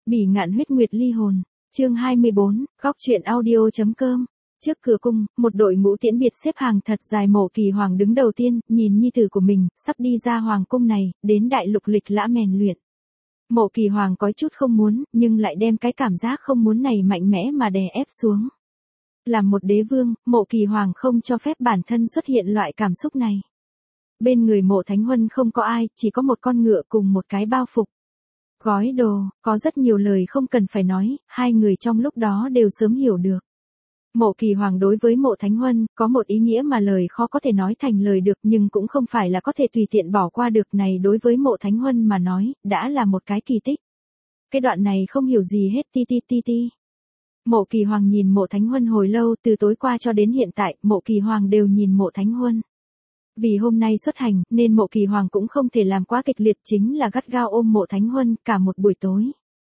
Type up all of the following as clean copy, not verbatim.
Bỉ ngạn huyết nguyệt ly hồn. Chương 24, góc truyện audio.com. Trước cửa cung, một đội ngũ tiễn biệt xếp hàng thật dài. Mộ Kỳ Hoàng đứng đầu tiên, nhìn nhi tử của mình, sắp đi ra hoàng cung này, đến đại lục lịch lã rèn luyện. Mộ Kỳ Hoàng có chút không muốn, nhưng lại đem cái cảm giác không muốn này mạnh mẽ mà đè ép xuống. Làm một đế vương, Mộ Kỳ Hoàng không cho phép bản thân xuất hiện loại cảm xúc này. Bên người Mộ Thánh Huân không có ai, chỉ có một con ngựa cùng một cái bao phục. Gói đồ, có rất nhiều lời không cần phải nói, hai người trong lúc đó đều sớm hiểu được. Mộ Kỳ Hoàng đối với Mộ Thánh Huân, có một ý nghĩa mà lời khó có thể nói thành lời được, nhưng cũng không phải là có thể tùy tiện bỏ qua được. Này đối với Mộ Thánh Huân mà nói, đã là một cái kỳ tích. Cái đoạn này không hiểu gì hết ti. Mộ Kỳ Hoàng nhìn Mộ Thánh Huân hồi lâu, từ tối qua cho đến hiện tại, Mộ Kỳ Hoàng đều nhìn Mộ Thánh Huân. Vì hôm nay xuất hành, nên Mộ Kỳ Hoàng cũng không thể làm quá kịch liệt, chính là gắt gao ôm Mộ Thánh Huân cả một buổi tối.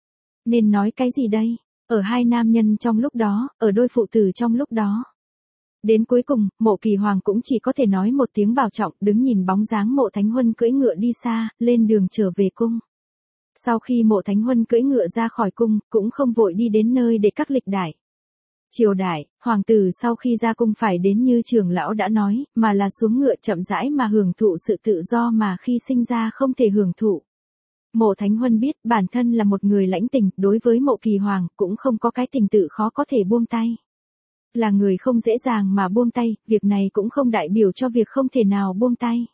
Nên nói cái gì đây? Ở hai nam nhân trong lúc đó, ở đôi phụ tử trong lúc đó. Đến cuối cùng, Mộ Kỳ Hoàng cũng chỉ có thể nói một tiếng bảo trọng, đứng nhìn bóng dáng Mộ Thánh Huân cưỡi ngựa đi xa, lên đường trở về cung. Sau khi Mộ Thánh Huân cưỡi ngựa ra khỏi cung, cũng không vội đi đến nơi để các lịch đại. Triều đại, hoàng tử sau khi ra cung phải đến như trưởng lão đã nói, mà là xuống ngựa chậm rãi mà hưởng thụ sự tự do mà khi sinh ra không thể hưởng thụ. Mộ Thánh Huân biết bản thân là một người lãnh tình, đối với Mộ Kỳ Hoàng cũng không có cái tình tự khó có thể buông tay. Là người không dễ dàng mà buông tay, việc này cũng không đại biểu cho việc không thể nào buông tay.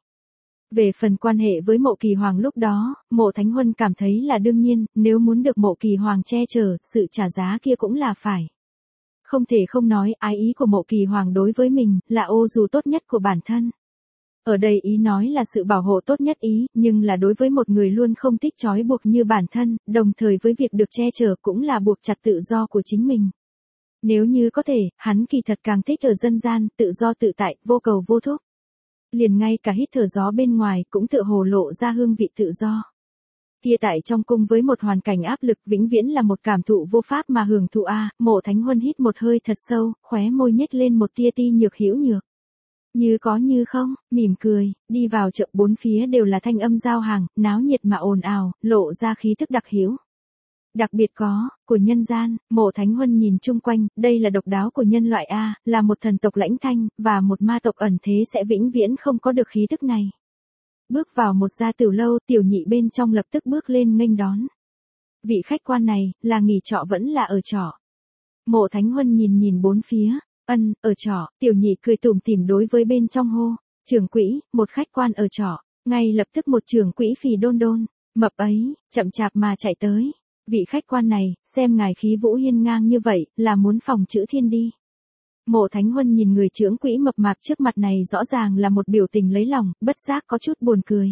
Về phần quan hệ với Mộ Kỳ Hoàng lúc đó, Mộ Thánh Huân cảm thấy là đương nhiên, nếu muốn được Mộ Kỳ Hoàng che chở, sự trả giá kia cũng là phải. Không thể không nói, ái ý của Mộ Kỳ Hoàng đối với mình, là ô dù tốt nhất của bản thân. Ở đây ý nói là sự bảo hộ tốt nhất ý, nhưng là đối với một người luôn không thích trói buộc như bản thân, đồng thời với việc được che chở cũng là buộc chặt tự do của chính mình. Nếu như có thể, hắn kỳ thật càng thích ở dân gian, tự do tự tại, vô cầu vô thúc. Liền ngay cả hít thở gió bên ngoài cũng tựa hồ lộ ra hương vị tự do. Kia tại trong cung với một hoàn cảnh áp lực vĩnh viễn là một cảm thụ vô pháp mà hưởng thụ a. Mộ Thánh Huân hít một hơi thật sâu, khóe môi nhếch lên một tia ti nhược hữu nhược. Như có như không, mỉm cười, đi vào chợ, bốn phía đều là thanh âm giao hàng, náo nhiệt mà ồn ào, lộ ra khí thức đặc hữu. Đặc biệt có, của nhân gian. Mộ Thánh Huân nhìn chung quanh, đây là độc đáo của nhân loại a, là một thần tộc lãnh thanh, và một ma tộc ẩn thế sẽ vĩnh viễn không có được khí thức này. Bước vào một gia tiểu lâu, tiểu nhị bên trong lập tức bước lên nghênh đón. Vị khách quan này, là nghỉ trọ vẫn là ở trọ? Mộ Thánh Huân nhìn bốn phía, ở trọ. Tiểu nhị cười tủm tỉm đối với bên trong hô, trưởng quỹ, một khách quan ở trọ. Ngay lập tức một trưởng quỹ phì đôn, mập ấy, chậm chạp mà chạy tới. Vị khách quan này, xem ngài khí vũ hiên ngang như vậy, là muốn phòng chữ thiên đi. Mộ Thánh Huân nhìn người trưởng quỹ mập mạp trước mặt này rõ ràng là một biểu tình lấy lòng, bất giác có chút buồn cười.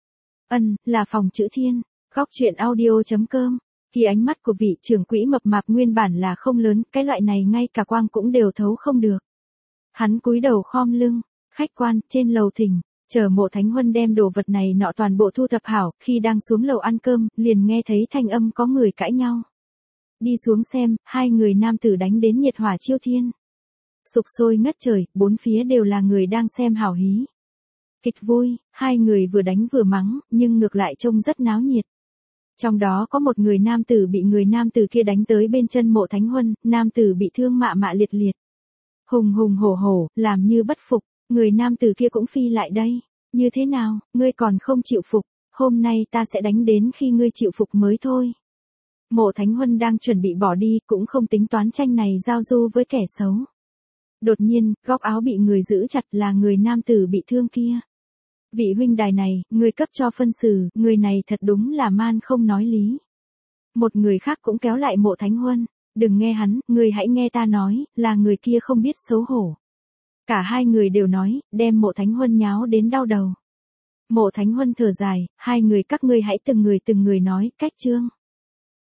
Là phòng chữ thiên. Góc truyện audio.com. Khi ánh mắt của vị trưởng quỹ mập mạp nguyên bản là không lớn, cái loại này ngay cả quang cũng đều thấu không được. Hắn cúi đầu khom lưng, khách quan, trên lầu thỉnh. Chờ Mộ Thánh Huân đem đồ vật này nọ toàn bộ thu thập hảo, khi đang xuống lầu ăn cơm, liền nghe thấy thanh âm có người cãi nhau. Đi xuống xem, hai người nam tử đánh đến nhiệt hỏa chiêu thiên. Sục sôi ngất trời, bốn phía đều là người đang xem hảo hí. Kịch vui, hai người vừa đánh vừa mắng, nhưng ngược lại trông rất náo nhiệt. Trong đó có một người nam tử bị người nam tử kia đánh tới bên chân Mộ Thánh Huân, nam tử bị thương mạ liệt liệt. Hùng hổ, làm như bất phục, người nam tử kia cũng phi lại đây. Như thế nào, ngươi còn không chịu phục, hôm nay ta sẽ đánh đến khi ngươi chịu phục mới thôi. Mộ Thánh Huân đang chuẩn bị bỏ đi, cũng không tính toán tranh này giao du với kẻ xấu. Đột nhiên, góc áo bị người giữ chặt, là người nam tử bị thương kia. Vị huynh đài này, người cấp cho phân xử, người này thật đúng là man không nói lý. Một người khác cũng kéo lại Mộ Thánh Huân, đừng nghe hắn, người hãy nghe ta nói, là người kia không biết xấu hổ. Cả hai người đều nói, đem Mộ Thánh Huân nháo đến đau đầu. Mộ Thánh Huân thở dài, hai người các ngươi hãy từng người nói, cách chương.